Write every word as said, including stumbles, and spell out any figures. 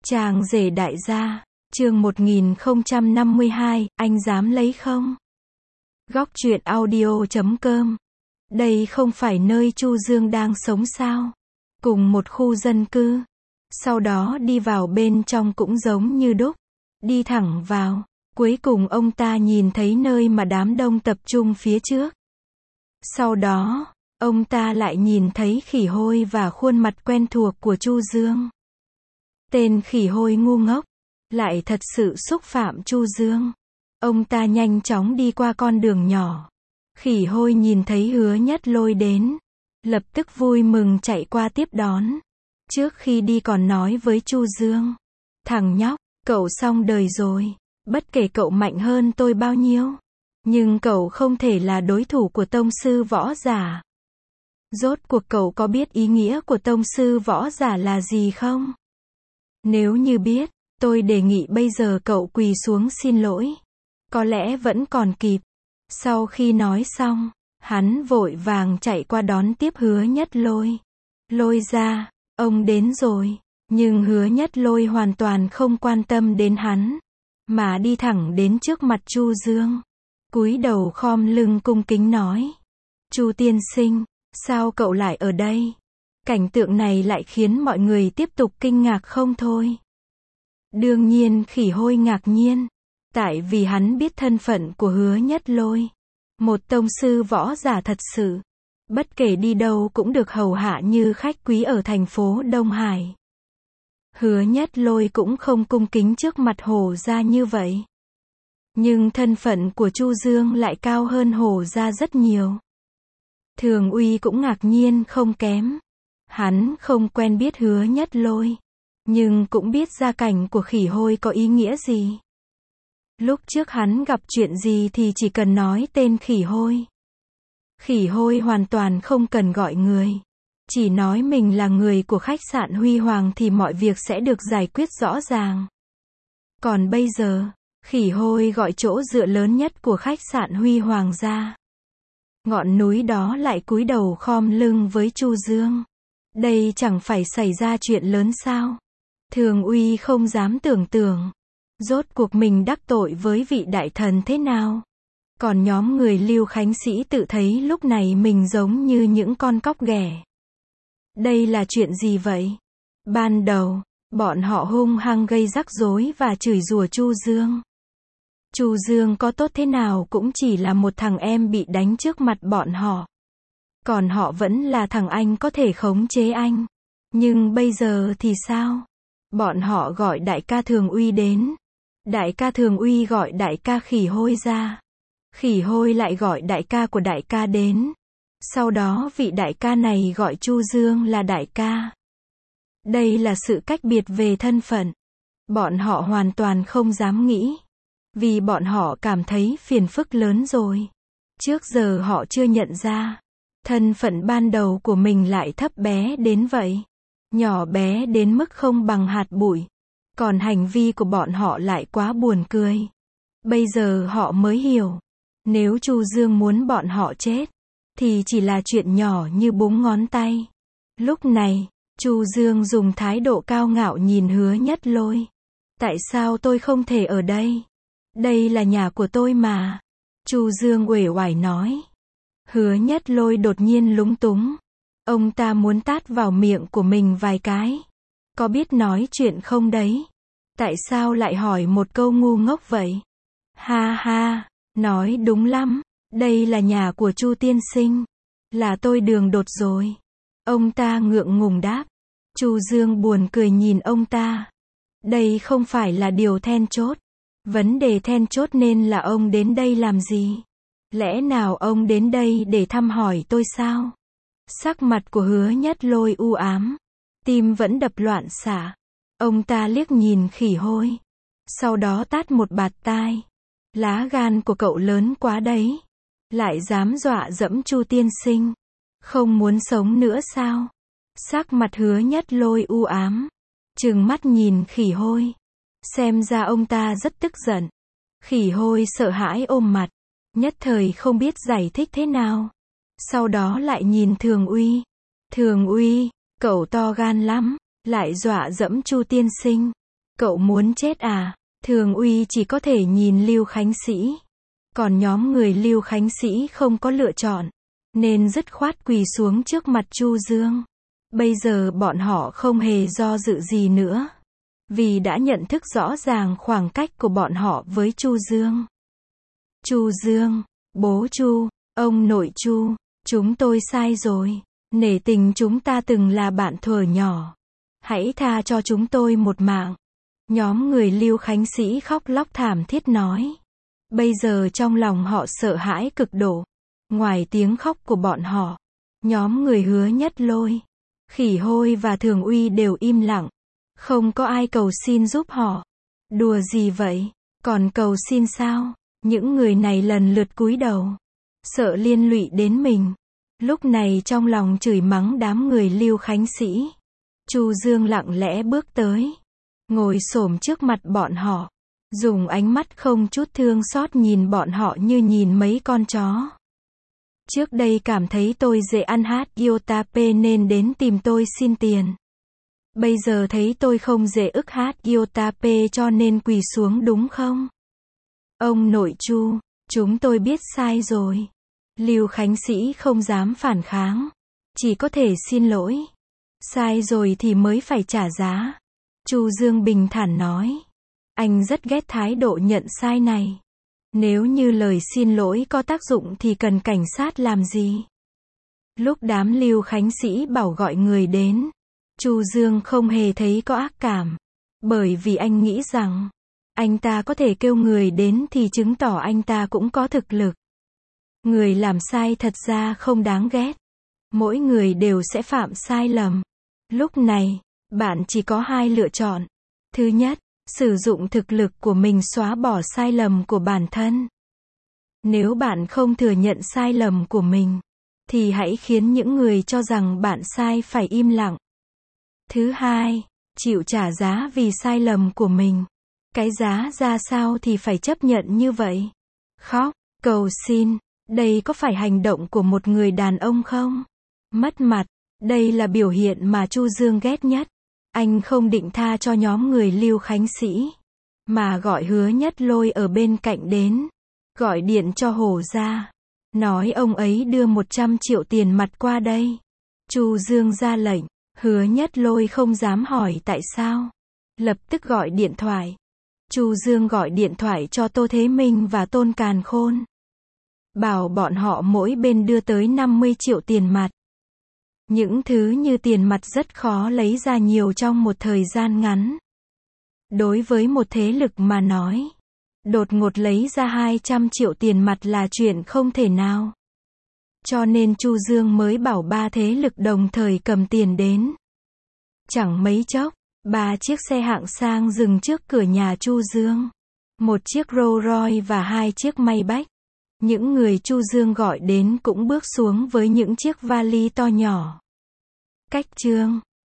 Chàng rể đại gia, chương một nghìn không trăm năm mươi hai, anh dám lấy không? Góc truyện audio chấm com. Đây không phải nơi Chu Dương đang sống sao? Cùng một khu dân cư. Sau đó đi vào bên trong cũng giống như đúc. Đi thẳng vào. Cuối cùng ông ta nhìn thấy nơi mà đám đông tập trung phía trước. Sau đó, ông ta lại nhìn thấy khỉ hôi và khuôn mặt quen thuộc của Chu Dương. Tên khỉ hôi ngu ngốc, lại thật sự xúc phạm Chu Dương. Ông ta nhanh chóng đi qua con đường nhỏ. Khỉ hôi nhìn thấy Hứa Nhất Lôi đến, lập tức vui mừng chạy qua tiếp đón. Trước khi đi còn nói với Chu Dương, thằng nhóc, cậu xong đời rồi. Bất kể cậu mạnh hơn tôi bao nhiêu, nhưng cậu không thể là đối thủ của tông sư võ giả. Rốt cuộc cậu có biết ý nghĩa của tông sư võ giả là gì không? Nếu như biết, tôi đề nghị bây giờ cậu quỳ xuống xin lỗi. Có lẽ vẫn còn kịp. Sau khi nói xong, hắn vội vàng chạy qua đón tiếp Hứa Nhất Lôi. Lôi ra, ông đến rồi. Nhưng Hứa Nhất Lôi hoàn toàn không quan tâm đến hắn, mà đi thẳng đến trước mặt Chu Dương. Cúi đầu khom lưng cung kính nói. Chu tiên sinh, sao cậu lại ở đây? Cảnh tượng này lại khiến mọi người tiếp tục kinh ngạc không thôi. Đương nhiên khỉ hôi ngạc nhiên. Tại vì hắn biết thân phận của Hứa Nhất Lôi. Một tông sư võ giả thật sự. Bất kể đi đâu cũng được hầu hạ như khách quý ở thành phố Đông Hải. Hứa Nhất Lôi cũng không cung kính trước mặt Hổ Gia như vậy. Nhưng thân phận của Chu Dương lại cao hơn Hổ Gia rất nhiều. Thường Uy cũng ngạc nhiên không kém. Hắn không quen biết Hứa Nhất Lôi, nhưng cũng biết gia cảnh của khỉ hôi có ý nghĩa gì. Lúc trước hắn gặp chuyện gì thì chỉ cần nói tên khỉ hôi. Khỉ hôi hoàn toàn không cần gọi người. Chỉ nói mình là người của khách sạn Huy Hoàng thì mọi việc sẽ được giải quyết rõ ràng. Còn bây giờ, khỉ hôi gọi chỗ dựa lớn nhất của khách sạn Huy Hoàng ra. Ngọn núi đó lại cúi đầu khom lưng với Chu Dương. Đây chẳng phải xảy ra chuyện lớn sao? Thường Uy không dám tưởng tượng. Rốt cuộc mình đắc tội với vị đại thần thế nào? Còn nhóm người Lưu Khánh Sĩ tự thấy lúc này mình giống như những con cóc ghẻ. Đây là chuyện gì vậy? Ban đầu, bọn họ hung hăng gây rắc rối và chửi rủa Chu Dương. Chu Dương có tốt thế nào cũng chỉ là một thằng em bị đánh trước mặt bọn họ. Còn họ vẫn là thằng anh có thể khống chế anh. Nhưng bây giờ thì sao? Bọn họ gọi đại ca Thường Uy đến. Đại ca Thường Uy gọi đại ca khỉ hôi ra. Khỉ hôi lại gọi đại ca của đại ca đến. Sau đó vị đại ca này gọi Chu Dương là đại ca. Đây là sự cách biệt về thân phận. Bọn họ hoàn toàn không dám nghĩ. Vì bọn họ cảm thấy phiền phức lớn rồi. Trước giờ họ chưa nhận ra. Thân phận ban đầu của mình lại thấp bé đến vậy. Nhỏ bé đến mức không bằng hạt bụi. Còn hành vi của bọn họ lại quá buồn cười. Bây giờ họ mới hiểu. Nếu Chu Dương muốn bọn họ chết, thì chỉ là chuyện nhỏ như búng ngón tay. Lúc này, Chu Dương dùng thái độ cao ngạo nhìn Hứa Nhất Lôi. Tại sao tôi không thể ở đây? Đây là nhà của tôi mà. Chu Dương uể oải nói. Hứa Nhất Lôi đột nhiên lúng túng. Ông ta muốn tát vào miệng của mình vài cái. Có biết nói chuyện không đấy? Tại sao lại hỏi một câu ngu ngốc vậy? Ha ha, nói đúng lắm. Đây là nhà của Chu tiên sinh. Là tôi đường đột rồi. Ông ta ngượng ngùng đáp. Chu Dương buồn cười nhìn ông ta. Đây không phải là điều then chốt. Vấn đề then chốt nên là ông đến đây làm gì? Lẽ nào ông đến đây để thăm hỏi tôi sao? Sắc mặt của Hứa Nhất Lôi u ám. Tim vẫn đập loạn xạ. Ông ta liếc nhìn khỉ hôi. Sau đó tát một bạt tai. Lá gan của cậu lớn quá đấy. Lại dám dọa dẫm Chu tiên sinh. Không muốn sống nữa sao? Sắc mặt Hứa Nhất Lôi u ám. Trừng mắt nhìn khỉ hôi. Xem ra ông ta rất tức giận. Khỉ hôi sợ hãi ôm mặt. Nhất thời không biết giải thích thế nào. Sau đó lại nhìn Thường Uy. Thường Uy, cậu to gan lắm. Lại dọa dẫm Chu tiên sinh. Cậu muốn chết à? Thường Uy chỉ có thể nhìn Lưu Khánh Sĩ. Còn nhóm người Lưu Khánh Sĩ không có lựa chọn, nên dứt khoát quỳ xuống trước mặt Chu Dương. Bây giờ bọn họ không hề do dự gì nữa, vì đã nhận thức rõ ràng khoảng cách của bọn họ với Chu Dương. Chu Dương, bố Chu, ông nội Chu, chúng tôi sai rồi. Nể tình chúng ta từng là bạn thuở nhỏ. Hãy tha cho chúng tôi một mạng. Nhóm người Lưu Khánh Sĩ khóc lóc thảm thiết nói. Bây giờ trong lòng họ sợ hãi cực độ. Ngoài tiếng khóc của bọn họ, nhóm người Hứa Nhất Lôi, Khỉ Hôi và Thường Uy đều im lặng. Không có ai cầu xin giúp họ. Đùa gì vậy? Còn cầu xin sao? Những người này lần lượt cúi đầu, sợ liên lụy đến mình. Lúc này trong lòng chửi mắng đám người Lưu Khánh Sĩ. Chu Dương lặng lẽ bước tới, ngồi xổm trước mặt bọn họ, dùng ánh mắt không chút thương xót nhìn bọn họ như nhìn mấy con chó. Trước đây cảm thấy tôi dễ ăn hát Yotape nên đến tìm tôi xin tiền. Bây giờ thấy tôi không dễ ức hát Yotape cho nên quỳ xuống đúng không? Ông nội Chu, chúng tôi biết sai rồi. Lưu Khánh Sĩ không dám phản kháng, chỉ có thể xin lỗi. Sai rồi thì mới phải trả giá. Chu Dương bình thản nói. Anh rất ghét thái độ nhận sai này. Nếu như lời xin lỗi có tác dụng thì cần cảnh sát làm gì? Lúc đám Lưu Khánh Sĩ bảo gọi người đến, Chu Dương không hề thấy có ác cảm, bởi vì anh nghĩ rằng anh ta có thể kêu người đến thì chứng tỏ anh ta cũng có thực lực. Người làm sai thật ra không đáng ghét. Mỗi người đều sẽ phạm sai lầm. Lúc này, bạn chỉ có hai lựa chọn. Thứ nhất, sử dụng thực lực của mình xóa bỏ sai lầm của bản thân. Nếu bạn không thừa nhận sai lầm của mình, thì hãy khiến những người cho rằng bạn sai phải im lặng. Thứ hai, chịu trả giá vì sai lầm của mình. Cái giá ra sao thì phải chấp nhận như vậy. Khóc, cầu xin, đây có phải hành động của một người đàn ông không? Mất mặt, đây là biểu hiện mà Chu Dương ghét nhất. Anh không định tha cho nhóm người Lưu Khánh Sĩ, mà gọi Hứa Nhất Lôi ở bên cạnh đến, gọi điện cho Hổ ra, nói ông ấy đưa một trăm triệu tiền mặt qua đây. Chu Dương ra lệnh, Hứa Nhất Lôi không dám hỏi tại sao, lập tức gọi điện thoại. Chu Dương gọi điện thoại cho Tô Thế Minh và Tôn Càn Khôn, bảo bọn họ mỗi bên đưa tới năm mươi triệu tiền mặt. Những thứ như tiền mặt rất khó lấy ra nhiều trong một thời gian ngắn. Đối với một thế lực mà nói, đột ngột lấy ra hai trăm triệu tiền mặt là chuyện không thể nào. Cho nên Chu Dương mới bảo ba thế lực đồng thời cầm tiền đến. Chẳng mấy chốc, ba chiếc xe hạng sang dừng trước cửa nhà Chu Dương. Một chiếc Rolls Royce và hai chiếc Maybach. Những người Chu Dương gọi đến cũng bước xuống với những chiếc vali to nhỏ. Cách chương